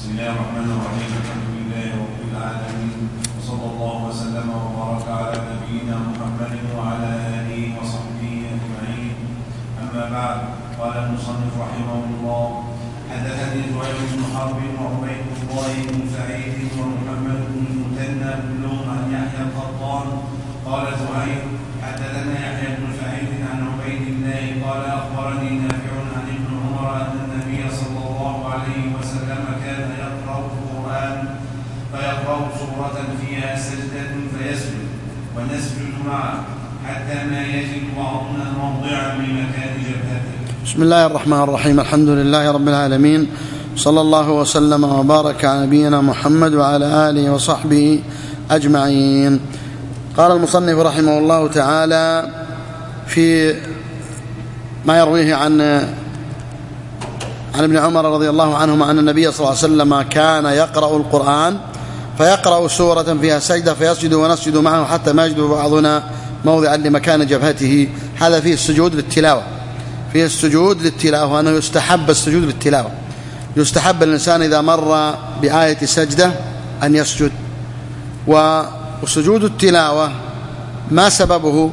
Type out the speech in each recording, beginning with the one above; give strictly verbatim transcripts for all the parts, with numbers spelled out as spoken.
بسم الله الرحمن الرحيم. الحمد لله رب العالمين، وصلى الله وسلم وبارك على نبينا محمد وعلى آله وصحبه أجمعين. أما بعد، قال المصنف رحمه الله: حدثني زهير بن حرب وعبيد الله بن سعيد ومحمد بن المثنى كلهم عن يحيى القطان. قال زهير: حدثنا يحيى بن سعيد عن عبيد الله قال أخبرني نافع عن ابن عمر أن النبي صلى الله عليه وسلم كان يقرأ القرآن فيقرأ سورة فيها سجدة فيسجد ونسجد معه حتى ما يجد بعضنا موضعا لمكان جبهته. بسم الله الرحمن الرحيم. الحمد لله رب العالمين، صلى الله وسلم وبارك على نبينا محمد وعلى آله وصحبه أجمعين. قال المصنف رحمه الله تعالى في ما يرويه عن عن ابن عمر رضي الله عنهما أن النبي صلى الله عليه وسلم كان يقرأ القرآن فيقرأ سورة فيها سجدة فيسجد ونسجد معه حتى ما يجد بعضنا موضعا لمكان جبهته. هذا فيه السجود للتلاوة، فيه السجود للتلاوة، وأنه يستحب السجود للتلاوة. يستحب الإنسان إذا مر بآية سجدة أن يسجد. وسجود التلاوة ما سببه؟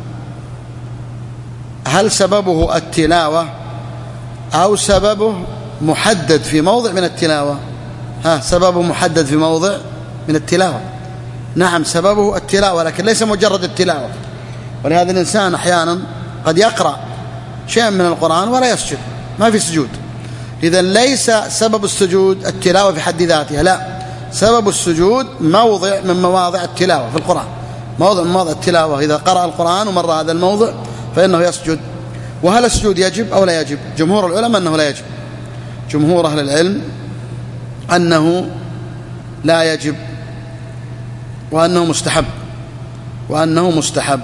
هل سببه التلاوة أو سببه محدد في موضع من التلاوة؟ ها سببه محدد في موضع من التلاوة. نعم سببه التلاوة، لكن ليس مجرد التلاوة. ولهذا الإنسان أحيانا قد يقرأ شيئا من القرآن ولا يسجد، ما في سجود. إذن ليس سبب السجود التلاوة في حد ذاتها، لا، سبب السجود موضع من مواضع التلاوة في القرآن، موضع من مواضع التلاوة. إذا قرأ القرآن ومر هذا الموضع فإنه يسجد. وهل السجود يجب أو لا يجب؟ جمهور العلماء أنه لا يجب. جمهور أهل العلم أنه لا يجب، وأنه مستحب، وأنه مستحب.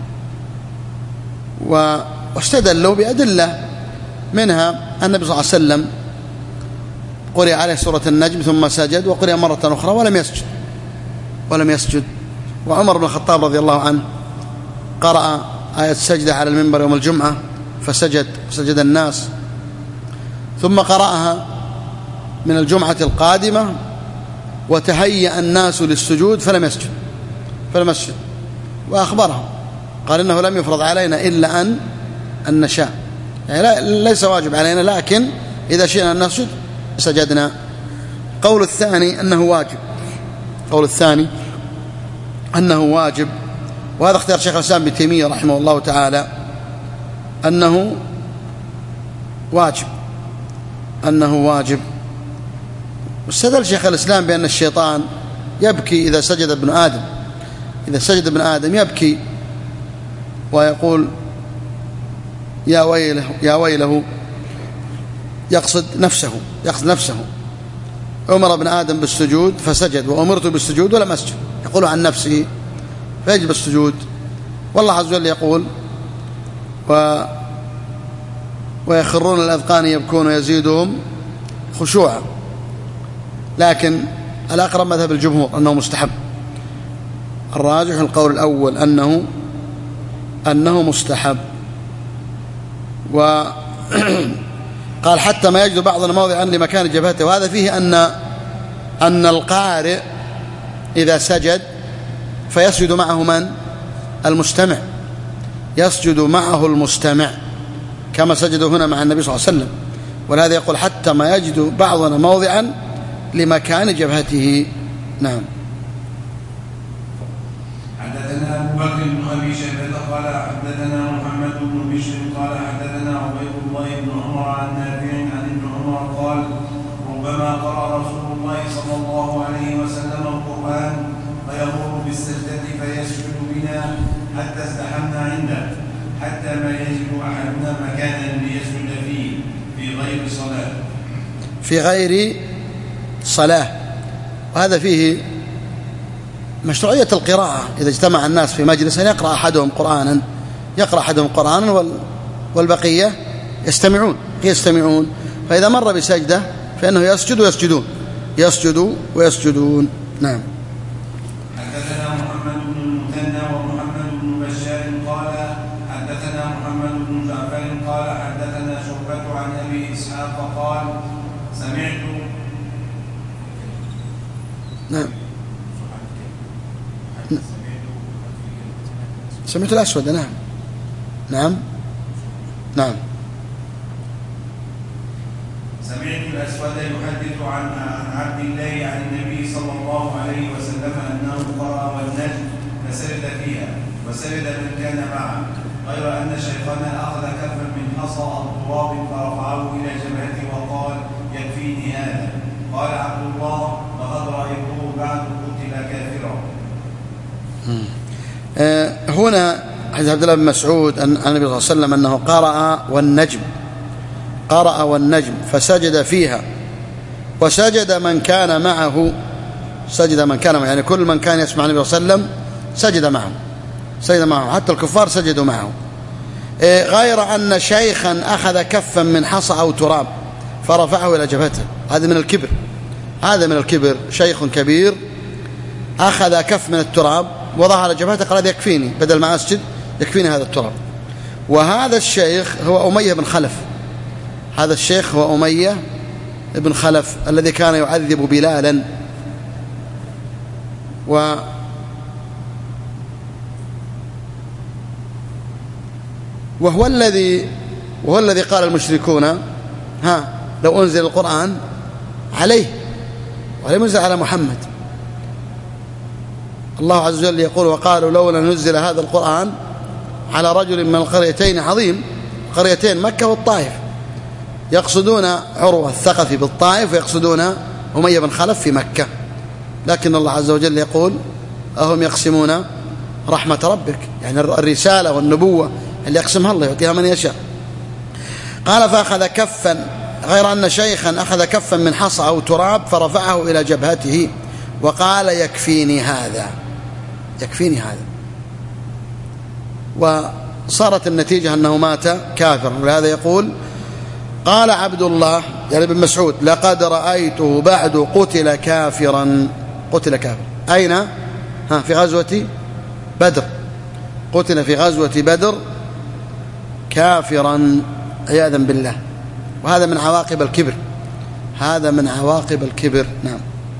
واستدلوا بأدلة، منها النبي صلى الله عليه وسلم قرئ عليه سورة النجم ثم سجد، وقرئ مرة أخرى ولم يسجد ولم يسجد وعمر بن الخطاب رضي الله عنه قرأ آية السجدة على المنبر يوم الجمعة فسجد سجد الناس، ثم قرأها من الجمعة القادمة وتهيأ الناس للسجود فلم يسجد فلم يسجد وأخبرهم قال إنه لم يفرض علينا إلا أن أن نشاء، يعني ليس واجب علينا، لكن إذا شئنا أن نسجد سجدنا. قول الثاني أنه واجب، قول الثاني أنه واجب، وهذا اختيار شيخ الإسلام ابن تيمية رحمه الله تعالى، أنه واجب أنه واجب. واستدل شيخ الإسلام بأن الشيطان يبكي إذا سجد ابن آدم، إذا سجد ابن آدم يبكي ويقول يا ويله يا ويله، يقصد نفسه يقصد نفسه. أمر ابن آدم بالسجود فسجد، وأمرت بالسجود ولم أسجد، يقول عن نفسه فيجب السجود. والله عز وجل يقول و ويخرون الأذقان يبكون ويزيدهم خشوعا، لكن الأقرب مذهب الجمهور أنه مستحب. الراجح القول الأول أنه أنه مستحب. وقال حتى ما يجد بعضنا موضعا لمكان جبهته، وهذا فيه أن أن القارئ إذا سجد فيسجد معه من؟ المستمع، يسجد معه المستمع كما سجدوا هنا مع النبي صلى الله عليه وسلم. ولهذا يقول حتى ما يجد بعضنا موضعا لمكان جبهته. نعم. حدثنا أبو بكر بن أبي شيبة قال حدثنا محمد بن بشر قال حدثنا عبيد الله بن عمر عن نافع عن ابن عمر قال ربما قرأ رسول الله صلى الله عليه وسلم القرآن فيمر بالسجدة فيسجد بنا حتى ازدحمنا عنده حتى ما يجد أحدنا مكانا ليسجد فيه في غير صلاة في غير صلاة. وهذا فيه مشروعية القراءة. إذا اجتمع الناس في مجلس يقرأ أحدهم قرآنا يقرأ أحدهم قرآنا والبقية يستمعون يستمعون فإذا مر بسجدة فإنه يسجد ويسجدون يسجد ويسجدون. نعم. حدثنا محمد بن المثنى ومحمد بن بشار قال حدثنا محمد بن جعفر قال حدثنا شعبة عن أبي إسحاق قال سمعت نعم. سمعت الأسود. نعم نعم نعم. سمعت الأسود يحدث عن عبد الله عن النبي صلى الله عليه وسلم أنه قرأ والنجم فسجد فيها وسجد من كان معه، غير أن شيخنا أخذ كفا من حصى أو تراب فرفعه إلى جبهته وقال: يكفيني هذا. قال عبد الله: لقد رأيته بعد قتل كافرا. هنا حديث عبد الله بن مسعود عن النبي صلى الله عليه وسلم أنه قرأ والنجم قرأ والنجم فسجد فيها وسجد من كان معه سجد من كان معه، يعني كل من كان يسمع النبي صلى الله عليه وسلم سجد معه سجد معه حتى الكفار سجدوا معه، غير أن شيخا أخذ كفا من حصى أو تراب فرفعه إلى جبهته. هذا من الكبر هذا من الكبر شيخ كبير أخذ كف من التراب وضعه على جبهته قال: يكفيني، بدل ما أسجد يكفيني هذا التراب. وهذا الشيخ هو أمية بن خلف هذا الشيخ هو أمية بن خلف الذي كان يعذب بلالا، و وهو الذي وهو الذي قال المشركون: ها لو أنزل القرآن عليه ولم ينزل على محمد. الله عز وجل يقول: وقالوا لولا نزل هذا القرآن على رجل من القريتين عظيم، قريتين مكة والطائف، يقصدون عروة الثقفي بالطائف ويقصدون أمية بن خلف في مكة. لكن الله عز وجل يقول: أهم يقسمون رحمة ربك، يعني الرسالة والنبوة اللي يقسمها الله يعطيها من يشاء. قال: فأخذ كفا، غير أن شيخا أخذ كفا من حصى أو تراب فرفعه إلى جبهته وقال: يكفيني هذا يكفيني هذا وصارت النتيجة أنه مات كافرا. ولهذا يقول: قال عبد الله يعني ابن مسعود: لقد رأيته بعد قتل كافرا. قتل كافرا أين؟ ها في غزوة بدر، قتل في غزوة بدر كافرا عياذا بالله. وهذا من عواقب الكبر هذا من عواقب الكبر. نعم.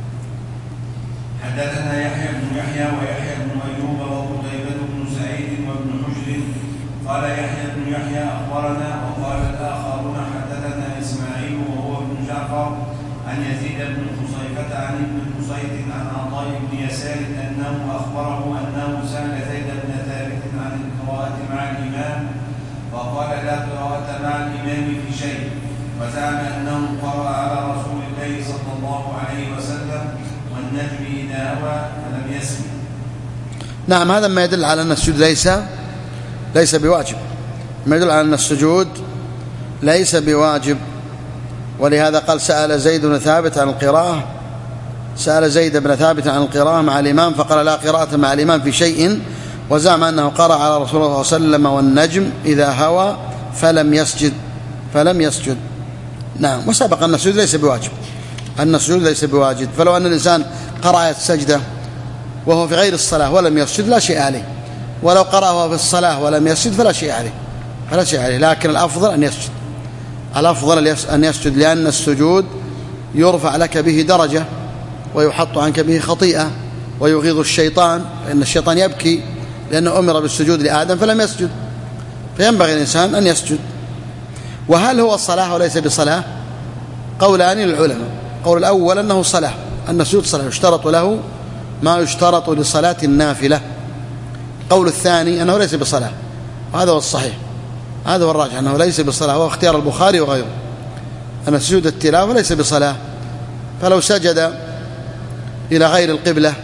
حدثنا يحيى بن يحيى ويحيى بن أيوب وقتيبة بن سعيد وابن حجر قال يحيى بن يحيى أخبرنا، وقال الآخرون حدثنا إسماعيل وهو ابن جعفر عن يزيد بن خصيفة عن ابن قصيد عن عطاء بن يسار أنه أخبره أنه سأل زيد بن ثابت عن القراءة مع الإمام وقال: لا قراءة مع الإمام في شيء، وزعم أنه قرأ على رسول الله صلى الله عليه وسلم: والنجم إذا هوى فلم يسمع. نعم. هذا ما يدل على أن السجود ليس ليس بواجب ما يدل على أن السجود ليس بواجب. ولهذا قال: سأل زيد بن ثابت عن القراءة سأل زيد بن ثابت عن القراءة مع الإمام فقال: لا قراءة مع الإمام في شيء، وزعم أنه قرأ على رسول الله صلى الله عليه وسلم: والنجم إذا هوى فلم يسجد فلم يسجد. نعم. وسبق أن السجود ليس بواجب أن السجود ليس بواجب فلو أن الإنسان قرأ السجدة وهو في غير الصلاة ولم يسجد لا شيء عليه، ولو قرأه في الصلاة ولم يسجد فلا شيء عليه فلا شيء عليه لكن الأفضل أن يسجد الأفضل أن يسجد لأن السجود يرفع لك به درجة ويحط عنك به خطيئة ويغيظ الشيطان، لأن الشيطان يبكي لأنه أمر بالسجود لآدم فلم يسجد، فينبغي الإنسان أن يسجد. وهل هو الصلاة وليس بصلاة؟ قولان للعلماء. قول الأول أنه صلاة، أن السجود صلاة يشترط له ما يشترط لصلاة النافلة. قول الثاني أنه ليس بصلاة، وهذا هو الصحيح، هذا هو الراجح أنه ليس بصلاة، وهو اختيار البخاري وغيره أن سجود التلاوة ليس بصلاة. فلو سجد إلى غير القبلة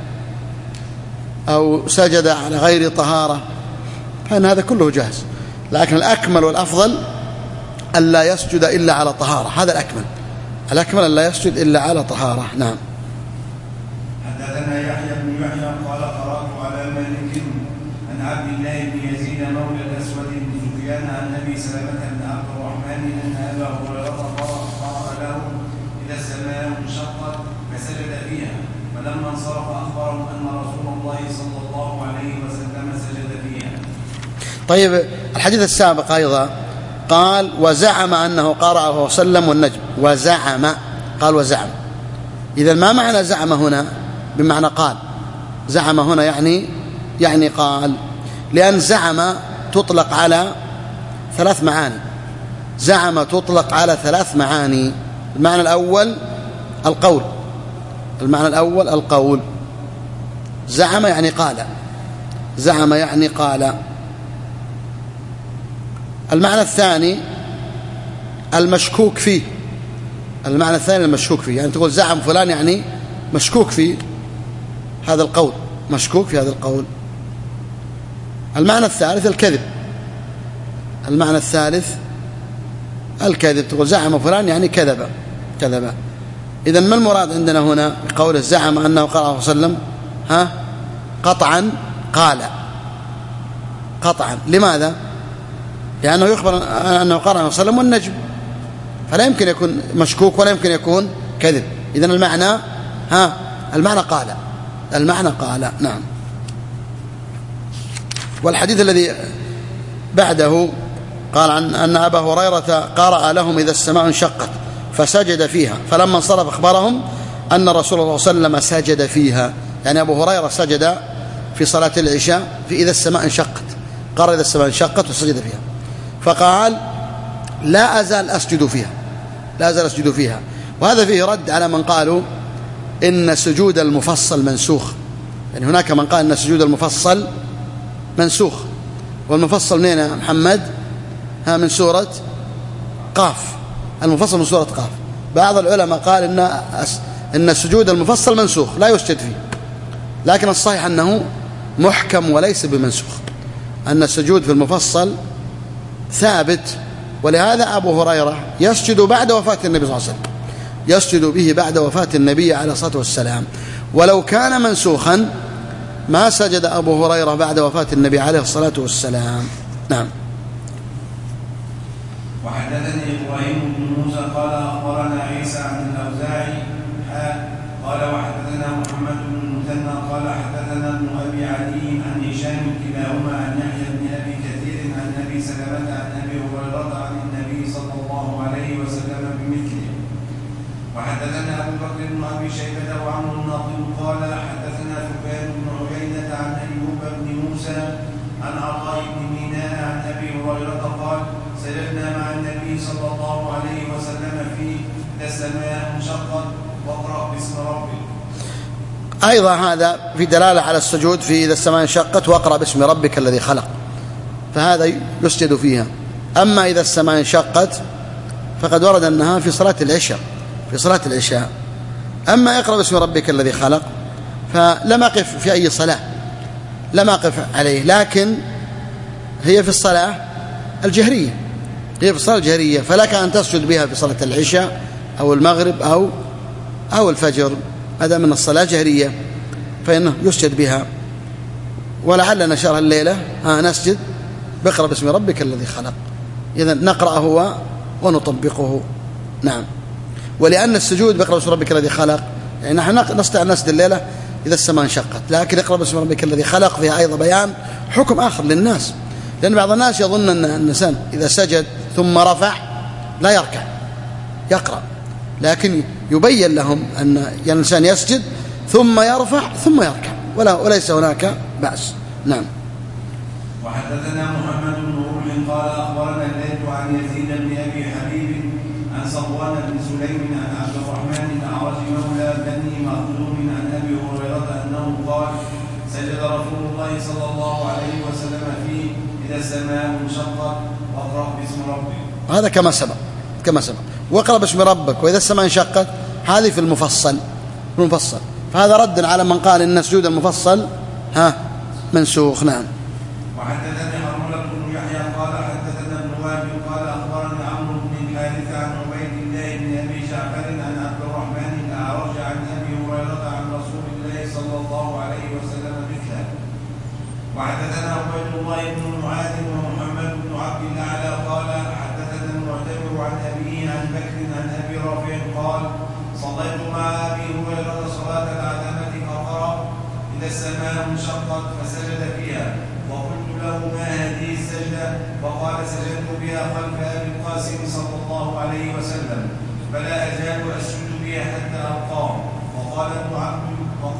أو سجد على غير طهارة فإن هذا كله جاهز، لكن الأكمل والأفضل ألا يسجد إلا على طهارة، هذا الأكمل الأكمل ألا يسجد إلا على طهارة. نعم. حدثنا يحيى بن يحيى قال: قرأت على مالك عن عبد الله بن يزيد مولى الأسود بن سفيان عن أبي سلمة بن عبد الرحمن أن أبا هريرة قرأ له: إذا السماء انشقت فسجد فيها، ولما انصرف أخبرهم أن رسول الله صلى الله عليه وسلم سجد فيها. طيب، الحديث السابق أيضا قال: وزعم أنه قرأ وسلم والنجم، وزعم قال وزعم. إذا ما معنى زعم هنا؟ بمعنى قال. زعم هنا يعني يعني قال، لأن زعم تطلق على ثلاث معاني. زعم تطلق على ثلاث معاني. المعنى الأول القول، المعنى الأول القول. زعم يعني قال، زعم يعني قال. المعنى الثاني المشكوك فيه، المعنى الثاني المشكوك فيه، يعني تقول زعم فلان يعني مشكوك في هذا القول، مشكوك في هذا القول. المعنى الثالث الكذب، المعنى الثالث الكذب، تقول زعم فلان يعني كذب كذب. إذن ما المراد عندنا هنا بقوله زعم أنه قال صلى الله عليه وسلم ها قطعا قال، قطعا. لماذا؟ لأنه يخبر أنه قال صلى الله عليه وسلم والنجم، فلا يمكن يكون مشكوك ولا يمكن يكون كذب. إذن المعنى ها المعنى قال، المعنى قال. نعم. والحديث الذي بعده قال عن أن أبا هريرة قرأ لهم إذا السماء انشقت فسجد فيها، فلما انصرف أخبرهم أن رسول الله صلى الله عليه وسلم سجد فيها. يعني أبو هريرة سجد في صلاة العشاء في إذا السماء انشقت، قرأ إذا السماء انشقت وسجد فيها، فقال لا أزال أسجد فيها، لا أزال أسجد فيها. وهذا فيه رد على من قالوا إن سجود المفصل منسوخ. يعني هناك من قال إن سجود المفصل منسوخ، والمفصل منين يا محمد؟ ها من سورة قاف، المفصل من سورة قاف. بعض العلماء قال إن إن السجود المفصل منسوخ لا يسجد فيه، لكن الصحيح أنه محكم وليس بمنسوخ، أن السجود في المفصل ثابت. ولهذا أبو هريرة يسجد بعد وفاة النبي صلى الله عليه وسلم، يسجد به بعد وفاة النبي عليه الصلاة والسلام. ولو كان منسوخا ما سجد أبو هريرة بعد وفاة النبي عليه الصلاة والسلام. نعم. وحدثني إبراهيم بن موسى قال أخبرنا عيسى عن الأوزاعي قال وحدثنا محمد بن المثنى قال حدثنا ابن أبي عدي عن هشام كلاهما عن يحيى بن أبي كثير عن أبي سلمة عن أبي هريرة عن النبي صلى الله عليه وسلم بمثله. وحدثنا أبو بكر بن أبي شيبة وعمرو الناقد قال حدثنا سفيان بن عيينة عن أيوب بن موسى عن عطاء بن ميناء عن أبي هريرة قال سجدنا مع النبي صلى الله عليه وسلم في إذا السماء انشقت واقرأ باسم ربك. أيضا هذا في دلالة على السجود في إذا السماء انشقت واقرأ باسم ربك الذي خلق، فهذا يسجد فيها. أما إذا السماء انشقت فقد ورد أنها في صلاة العشاء، في صلاة العشاء. أما اقرأ باسم ربك الذي خلق فلم أقف في أي صلاة، لم أقف عليه، لكن هي في الصلاة الجهرية، هي في الصلاة الجهرية، فلك أن تسجد بها في صلاة العشاء أو المغرب أو أو الفجر. هذا من الصلاة الجهرية فإنه يسجد بها. ولعل نشرها الليلة ها نسجد بقرأ باسم ربك الذي خلق، إذن نقرأه ونطبقه. نعم. ولأن السجود بقرأ باسم ربك الذي خلق، يعني نحن نستطيع أن نسجد الليلة إذا السماء انشقت، لكن اقرأ باسم ربك الذي خلق فيها أيضا بيان حكم آخر للناس، لأن بعض الناس يظن أن الإنسان إذا سجد ثم رفع لا يركع، يقرأ، لكن يبين لهم أن الإنسان يسجد ثم يرفع ثم يركع، ولا وليس هناك بأس. نعم. وحدثنا محمد بن روح قال أخبرنا الليث عن يزيد بن أبي حبيب عن صفوان بن سليم عن عبد الرحمن الأعرج مولى بني مخزوم عن أبي هريرة أنه قال سجد رسول الله صلى الله عليه وسلم في إذا السماء انشقت واقرأ باسم ربك. هذا كما سبق، كما سبق. واقرأ باسم ربك وإذا السماء انشقت هذه في المفصل، في المفصل. فهذا رد على من قال إن سجود المفصل ها منسوخ. نعم. وحدثني حرملة بن يحيى قال حدثنا ابن وهب قال أخبرني عمرو بن الحارث عن عبيد الله بن أبي جعفر عن عبد الرحمن الأعرج عن أبي هريرة عن رسول الله صلى الله عليه وسلم مثله. وحدثنا عبيد الله بن معاذ ومحمد بن عبد الأعلى قال حدثنا المعتمر عن أبيه عن بكر عن أبي رافع قال صليت مع أبي هريرة صلاة العتمة فقرأ إذا السماء انشقت فسجد فيها، وقلت له ما هذه السجدة؟ فقال سجدت بها خلف أبي القاسم صلى الله عليه وسلم فلا أزال أسجد بها حتى ألقاه. وقال ابن عبد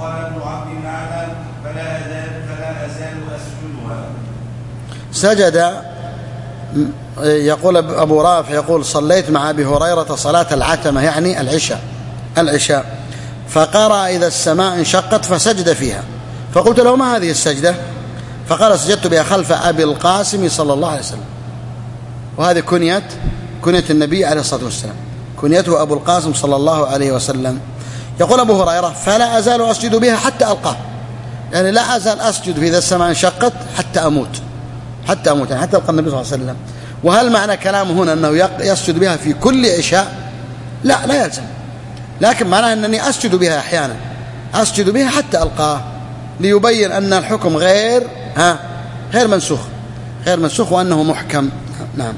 وقال ابن عبد الأعلى فلا أزال فلا أزال أسجدها. سجد. يقول أبو رافع يقول صليت مع أبي هريرة صلاة العتمة يعني العشاء العشاء فقرأ إذا السماء انشقت فسجد فيها، فقلت له ما هذه السجدة؟ فقال سجدت بها خلف أبي القاسم صلى الله عليه وسلم. وهذه كنية كنية النبي عليه الصلاة والسلام، كنيته أبو القاسم صلى الله عليه وسلم. يقول أبو هريرة فلا أزال أسجد بها حتى ألقاه، يعني لا أزال أسجد في إذا السماء انشقت حتى أموت، حتى أموت يعني حتى ألقى النبي صلى الله عليه وسلم. وهل معنى كلامه هنا أنه يسجد بها في كل عشاء؟ لا لا يلزم، لكن معناه أنني أسجد بها أحيانا، أسجد بها حتى ألقاه، ليبين أن الحكم غير ها غير منسوخ غير منسوخ وأنه محكم. نعم.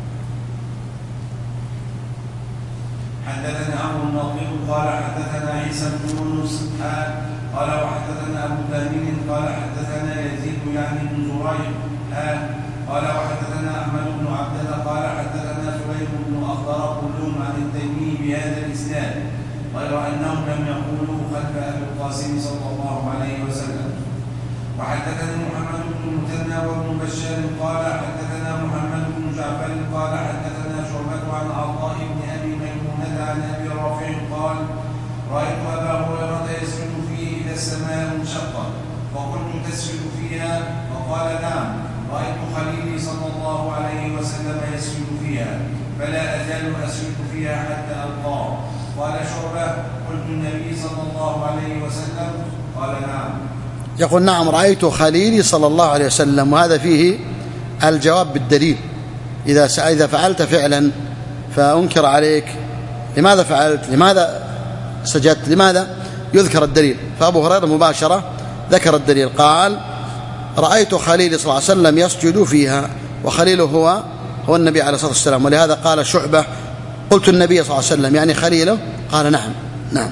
حدثنا عمرو الناقد قال حدثنا عيسى بن يونس قال وحدثنا أبو تامين قال حدثنا يزيد يعني بن زريع قال وحدثنا أحمد بن عبدة قال حدثنا سليم بن أخضر كلهم عن التيمي بهذا الإسناد غير أنهم لم يقولوا خلف أبي القاسم صلى الله عليه وسلم. وحدثني محمد بن المثنى وابن بشار قال حدثنا محمد بن جعفر قال حدثنا شعبة عن عطاء بن أبي ميمونة عن أبي رافع قال رأيت أبا هريرة يسجد فيه إذا السماء انشقت فقلت تسجد فيها؟ فقال نعم رأيت خليلي صلى الله عليه وسلم يسجد فيها فلا أزال أسجد فيها حتى ألقاه. قال شعبة قلت النبي صلى الله عليه وسلم؟ قال نعم. يقول نعم رأيت خليلي صلى الله عليه وسلم، وهذا فيه الجواب بالدليل. إذا إذا فعلت فعلا فأنكر عليك لماذا فعلت، لماذا سجدت، لماذا، يذكر الدليل. فأبو هريرة مباشرة ذكر الدليل، قال رأيت خليلي صلى الله عليه وسلم يسجد فيها، وخليله هو هو النبي عليه الصلاة والسلام. ولهذا قال شعبة قلت النبي صلى الله عليه وسلم يعني خليله، قال نعم نعم.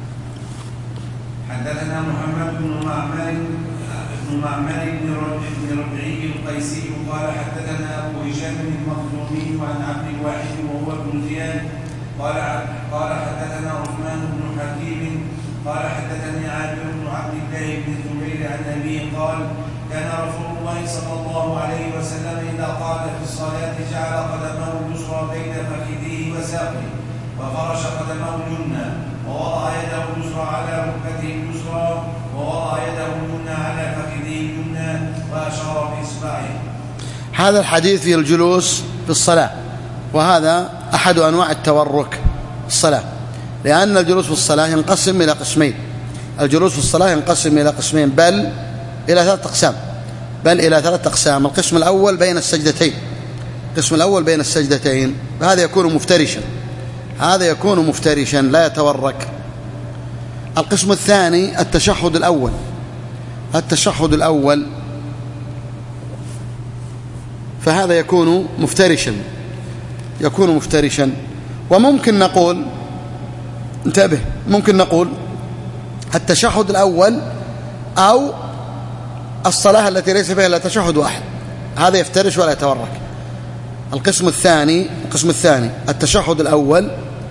حدثنا محمد بن معمر بن معمر بن ربيعي القيسي قال حدثنا أبو هشام المخزومي عن عبد الواحد وهو ابن زياد قال قال حدثنا عثمان بن حكيم قال حدثني عامر بن عبد الله بن الزبير عن أبيه قال كان رسول الله صلى الله عليه وسلم إذا قال في الصلاة جعل قدمه اليسرى بين فخذيه وساقه وفرش قدمه اليمنى ووضع يده اليسرى على ركبته اليسرى ووضع يده اليمنى على فخذه اليمنى وأشار بإصبعه. هذا الحديث في الجلوس في الصلاة، وهذا أحد أنواع التورك في الصلاة، لأن الجلوس في الصلاة ينقسم إلى قسمين. الجلوس في الصلاة ينقسم إلى قسمين بل إلى ثلاث أقسام بل إلى ثلاث أقسام. القسم الأول بين السجدتين القسم الأول بين السجدتين هذا يكون مفترشا هذا يكون مفترشا لا يتورك. القسم الثاني التشهد الأول التشهد الأول فهذا يكون مفترشا يكون مفترشا وممكن نقول انتبه ممكن نقول التشهد الأول أو الصلاة التي ليس فيها إلا تشهد واحد، هذا يفترش ولا يتورك. القسم الثاني القسم الثاني التشهد الأول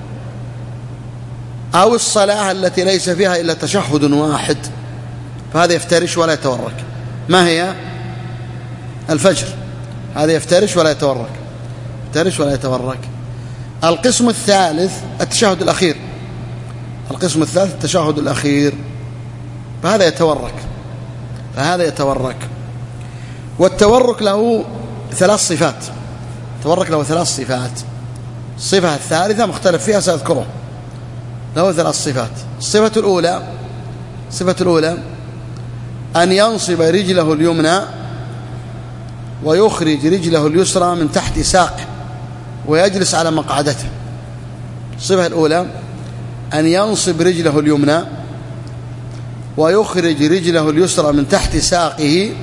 أو الصلاة التي ليس فيها إلا تشهد واحد، فهذا يفترش ولا يتورك. ما هي؟ الفجر، هذا يفترش ولا يتورك يفترش ولا يتورك. القسم الثالث التشهد الأخير القسم الثالث التشهد الأخير فهذا يتورك فهذا يتورك. والتورك له ثلاث صفات التورك له ثلاث صفات. الصفة الثالثة مختلف فيها سأذكره. له ثلاث صفات. الصفة الأولى الصفة الأولى أن ينصب رجله اليمنى ويخرج رجله اليسرى من تحت ساقه ويجلس على مقعدته. الصفة الأولى أن ينصب رجله اليمنى ويخرج رجله اليسرى من تحت ساقه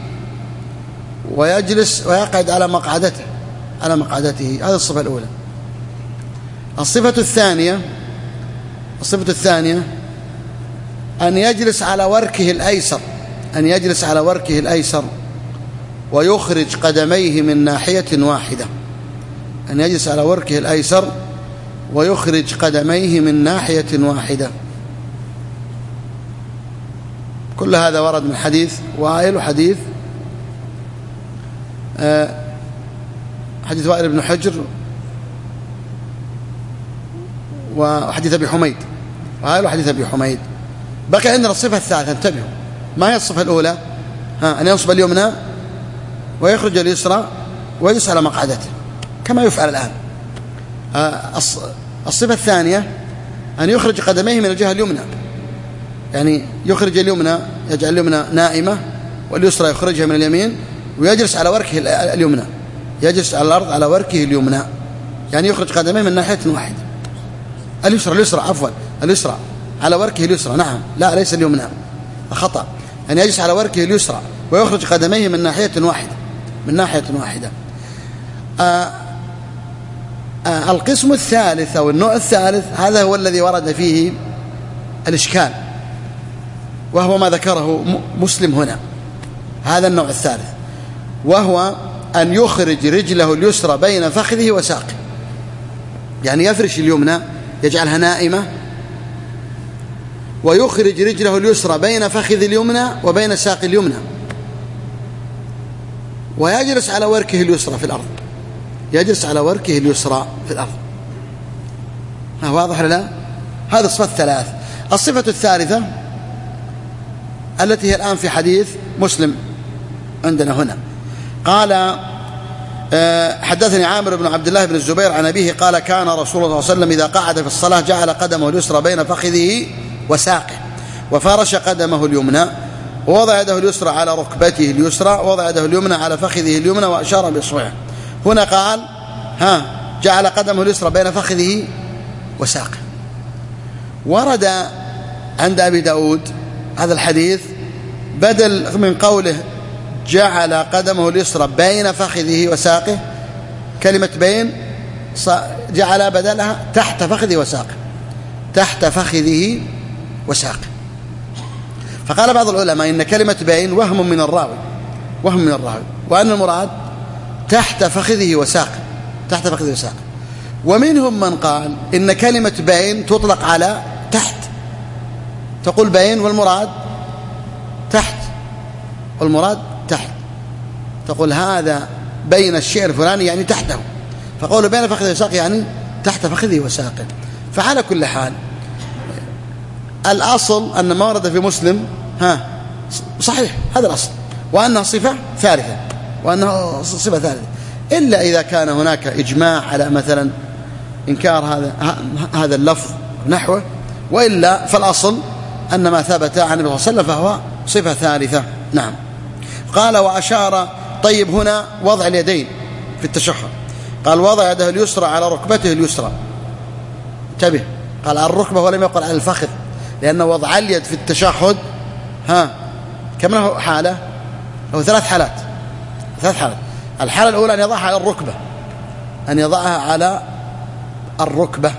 ويجلس ويقعد على مقعدته على مقعدته هذه الصفة الأولى. الصفة الثانية الصفة الثانية أن يجلس على وركه الأيسر أن يجلس على وركه الأيسر ويخرج قدميه من ناحية واحدة أن يجلس على وركه الأيسر ويخرج قدميه من ناحية واحدة. كل هذا ورد من حديث وائل وحديث حديث وائل بن حجر وحديث أبي حميد، وائل وحديث أبي حميد. بقي عندنا الصفة الثالثة، انتبهوا، ما هي الصفة الأولى؟ ها، أن ينصب اليمنى ويخرج اليسرى ويجلس على مقعدته كما يفعل الآن. الصفة الثانية أن يخرج قدميه من الجهة اليمنى، يعني يخرج اليمنى، يجعل اليمنى نائمة واليسرى يخرجها من اليمين ويجلس على وركه اليمنى، يجلس على الأرض على وركه اليمنى، يعني يخرج قدميه من ناحية واحدة. اليسرى اليسرى عفوا اليسرى على وركه اليسرى، نعم، لا ليس اليمنى، خطأ. أن يعني يجلس على وركه اليسرى ويخرج قدميه من ناحية واحدة، من ناحية واحدة. آآ آآ القسم الثالث أو النوع الثالث هذا هو الذي ورد فيه الإشكال، وهو ما ذكره مسلم هنا، هذا النوع الثالث، وهو أن يخرج رجله اليسرى بين فخذه وساقه، يعني يفرش اليمنى يجعلها نائمة ويخرج رجله اليسرى بين فخذ اليمنى وبين ساق اليمنى ويجلس على وركه اليسرى في الأرض، يجلس على وركه اليسرى في الأرض. ها واضح لا؟ هذه الصفة الثلاث. الصفة الثالثة التي هي الآن في حديث مسلم عندنا هنا، قال حدثني عامر بن عبد الله بن الزبير عن أبيه قال كان رسول الله صلى الله عليه وسلم إذا قعد في الصلاة جعل قدمه اليسرى بين فخذه وساقه وفارش قدمه اليمنى ووضع يده اليسرى على ركبته اليسرى ووضع يده اليمنى على فخذه اليمنى وأشار بإصبعه. هنا قال ها جعل قدمه اليسرى بين فخذه وساقه. ورد عند أبي داود هذا الحديث بدل من قوله جعل قدمه اليسرى بين فخذه وساقه، كلمة بين جعل بدلها تحت فخذه وساقه، تحت فخذه وساقه. فقال بعض العلماء إن كلمة بين وهم من الراوي، وهم من الراوي، وأن المراد تحت فخذه وساقه، تحت فخذه وساقه. ومنهم من قال إن كلمة بين تطلق على تحت، تقول بين والمراد تحت، والمراد تحت، تقول هذا بين الشيء الفلاني يعني تحته، فقول بين فخذه وساقه يعني تحت فخذه وساقه. فعلى كل حال الأصل أن ما ورد في مسلم ها صحيح، هذا الأصل، وأنها صفة ثالثة، وأنها صفة ثالثة، إلا إذا كان هناك إجماع على مثلا إنكار هذا هذا اللفظ نحوه، وإلا فالأصل أن ما ثبت عن النبي صلى الله عليه وسلم فهو صفة ثالثة. نعم. قال وأشار، طيب هنا وضع اليدين في التشهد، قال وضع يده اليسرى على ركبته اليسرى، انتبه، قال على الركبة ولم يقل على الفخذ، لأن وضع اليد في التشهد ها كم له حالة؟ له ثلاث حالات، ثلاث حالات. الحالة الأولى أن يضعها على الركبة، أن يضعها على الركبة،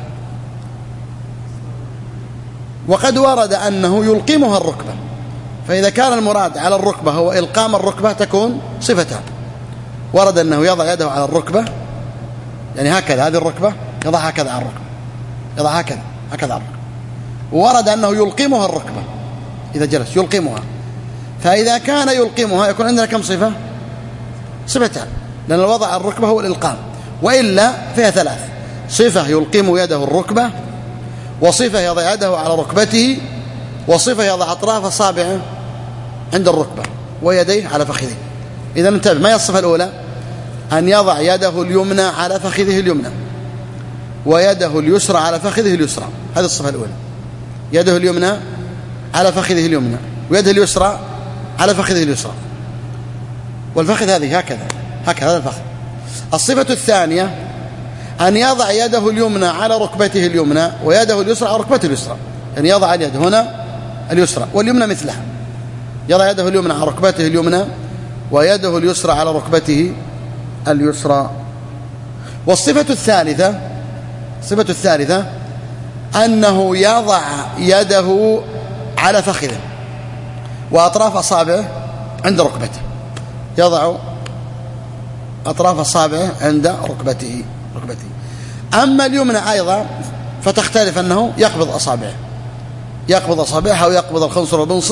وقد ورد أنه يلقمها الركبة، فإذا كان المراد على الركبة هو إلقام الركبة تكون صفتان. ورد أنه يضع يده على الركبة، يعني هكذا، هذه الركبة يضعها هكذا على الركبة، يضع هكذا هكذا على الركبة. وورد أنه يلقمها الركبة إذا جلس يلقمها. فإذا كان يلقمها يكون عندنا كم صفة؟ صفتان، لأن الوضع على الركبة هو الإلقام، وإلا فيها ثلاث: صفة يلقم يده الركبة، وصفة يضع يده على ركبته، وصفة يضع أطراف أصابعه عند الركبة ويديه على فخذه. إذا انتبه، ما هي الصفة الأولى؟ أن يضع يده اليمنى على فخذه اليمنى ويده اليسرى على فخذه اليسرى، هذه الصفة الأولى، يده اليمنى على فخذه اليمنى ويده اليسرى على فخذه اليسرى، والفخذ هذه هكذا هكذا، هذا الفخذ. الصفة الثانية أن يضع يده اليمنى على ركبته اليمنى ويده اليسرى على ركبته اليسرى، يعني يضع اليد هنا اليسرى واليمنى مثلها، يضع يده اليمنى على ركبته اليمنى ويده اليسرى على ركبته اليسرى. والصفة الثالثة، الصفة الثالثة أنه يضع يده على فخذه وأطراف أصابعه عند ركبته، يضع أطراف أصابعه عند ركبته ركبته. أما اليمنى أيضا فتختلف، أنه يقبض أصابعه، يقبض أصابعه أو يقبض الخنصر والبنصر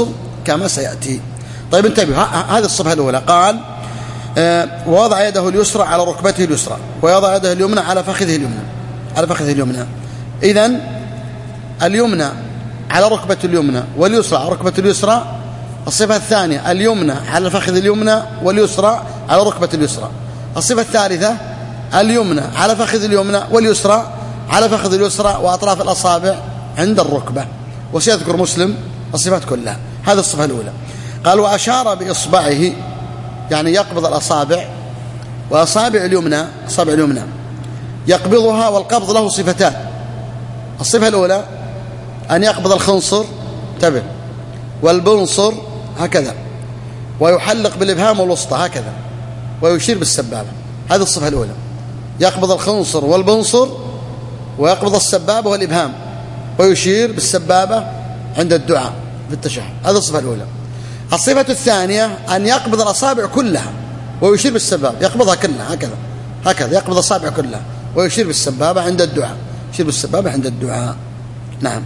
كما سيأتي. طيب انتبهوا، هذه الصفة الأولى. قال آه ووضع يده اليسرى على ركبته اليسرى ويضع يده اليمنى على فخذه اليمنى على فخذه اليمنى. إذن اليمنى على ركبة اليمنى واليسرى على ركبة اليسرى. الصفة الثانية اليمنى على فخذ اليمنى واليسرى على ركبة اليسرى. الصفة الثالثة اليمنى على فخذ اليمنى واليسرى على فخذ اليسرى وأطراف الأصابع عند الركبة. وسيذكر مسلم الصفات كلها. هذه الصفة الأولى. قال وأشار بإصبعه، يعني يقبض الأصابع، وأصابع اليمنى أصابع اليمنى يقبضها، والقبض له صفتان. الصفة الأولى أن يقبض الخنصر انتبه والبنصر هكذا، ويحلق بالإبهام والوسطى هكذا، ويشير بالسبابة. هذه الصفة الأولى، يقبض الخنصر والبنصر ويقبض السبابة والإبهام ويشير بالسبابة عند الدعاء في التشهد. هذه الصفة الأولى. الصفة الثانية أن يقبض الأصابع كلها ويشير بالسبابة، يقبضها كلها هكذا هكذا، يقبض الأصابع كلها ويشير بالسبابة عند الدعاء، يشير بالسبابة عند الدعاء. نعم.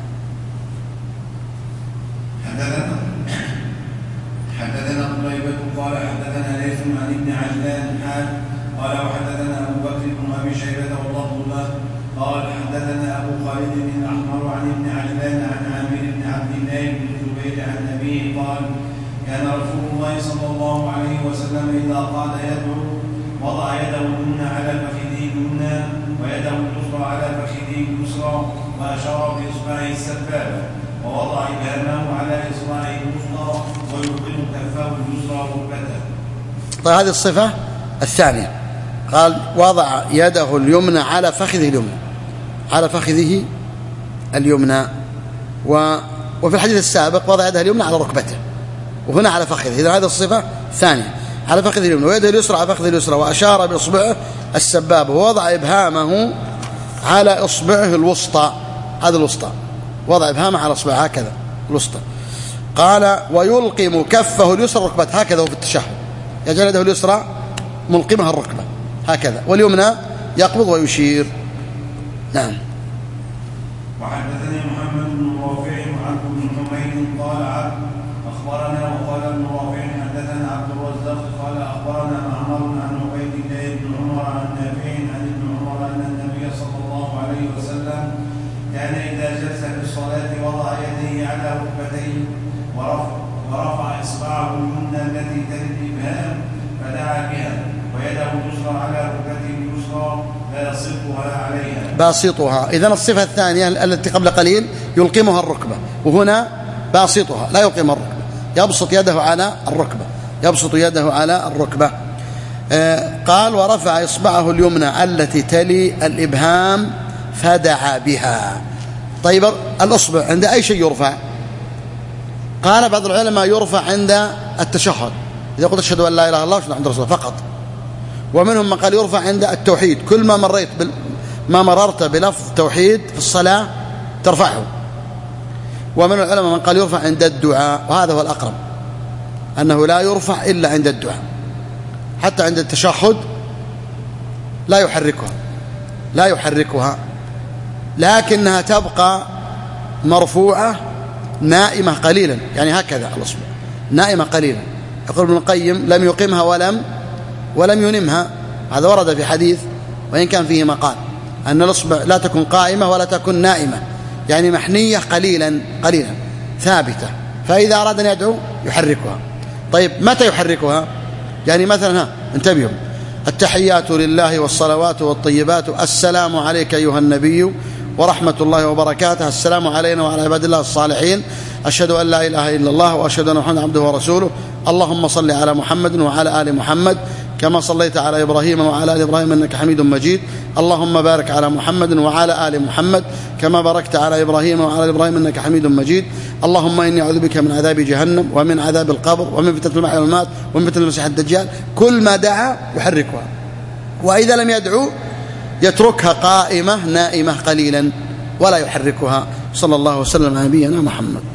حدثنا حدثنا قتيبة قال حدثنا ليث عن ابن عجلان حال قال وحدثنا أبو بكر بن أبي شيبة واللفظ له قال حدثنا أبو خالد بن الأحمر عن ابن عجلان عن عامر بن عبد الله بن الزبير عن أبيه قال كان رسول الله صلى الله عليه وسلم إذا قال يدعو وضع يده اليمنى على فخذه اليمنى ويده اليسرى على فخذه اليسرى وأشار بإصبعه السبابة ووضع إبهامه على إصبعه اليسرى ويقبل كفه اليسرى ركبته. طيب هذه الصفة الثانية. قال وضع يده اليمنى على فخذه اليمنى على فخذه اليمنى و... وفي الحديث السابق وضع يده اليمنى على ركبته وهنا على فخذه. إذا هذه الصفة الثانية على فخذه اليمنى ويده اليسرى على فخذه اليسرى وأشار بإصبعه السبابة ووضع إبهامه على إصبعه الوسطى. هذا الوسطى وضع إبهامه على إصبعه هكذا الوسطى. قال ويلقم كفه اليسرى ركبته هكذا في التشهد، يجعل يده اليسرى ملقمها الركبة هكذا، واليمنى يقبض ويشير. نعم. وحدثني محمد بن رافع وعبد بن حميد قال عبد أخبرنا وقال ابن رافع حدثنا عبد الرزاق قال أخبرنا معمر عن عبيد الله بن عمر عن نافع عن ابن عمر أن النبي صلى الله عليه وسلم كان إذا جلس في الصلاة وضع يديه على ركبتيه ورفع, ورفع إصبعه اليمنى التي تلي الإبهام فدعا بها ويده اليسرى على ركبته اليسرى لا يصفها عليها باسطها. إذن الصفة الثانية التي قبل قليل يلقمها الركبة، وهنا باسطها لا يلقمها الركبة، يبسط يده على الركبة يبسط يده على الركبة. آه قال ورفع إصبعه اليمنى التي تلي الإبهام فدعا بها. طيب الأصبع عند أي شيء يرفع؟ قال بعض العلماء يرفع عند التشهد، إذا قلت أشهد أن لا إله إلا الله وأشهد أن محمدا رسول الله فقط. ومنهم من قال يرفع عند التوحيد، كل ما مريت بال... ما مررت بلفظ توحيد في الصلاة ترفعه. ومن العلماء من قال يرفع عند الدعاء، وهذا هو الأقرب أنه لا يرفع إلا عند الدعاء. حتى عند التشهد لا يحركها لا يحركها لكنها تبقى مرفوعة نائمة قليلا، يعني هكذا الأصبع نائمة قليلا. يقول ابن القيم لم يقمها ولم ولم ينمها، هذا ورد في حديث وإن كان فيه مقال أن الأصبع لا تكون قائمة ولا تكون نائمة، يعني محنية قليلا قليلا ثابتة، فإذا أراد أن يدعو يحركها. طيب متى يحركها؟ يعني مثلا ها انتبهوا، التحيات لله والصلوات والطيبات السلام عليك أيها النبي ورحمة الله وبركاته، السلام علينا وعلى عباد الله الصالحين، أشهد أن لا إله إلا الله وأشهد أن محمدا عبده ورسوله، اللهم صل على محمد وعلى آل محمد كما صليت على إبراهيم وعلى آل إبراهيم إنك حميد مجيد، اللهم بارك على محمد وعلى آل محمد كما باركت على إبراهيم وعلى آل إبراهيم إنك حميد مجيد، اللهم إني أعوذ بك من عذاب جهنم ومن عذاب القبر ومن فتنة المحيا والممات ومن فتنة المسيح الدجال. كل ما دعا يحركها، وإذا لم يدعو يتركها قائمة نائمة قليلا ولا يحركها. صلى الله وسلم على نبينا محمد.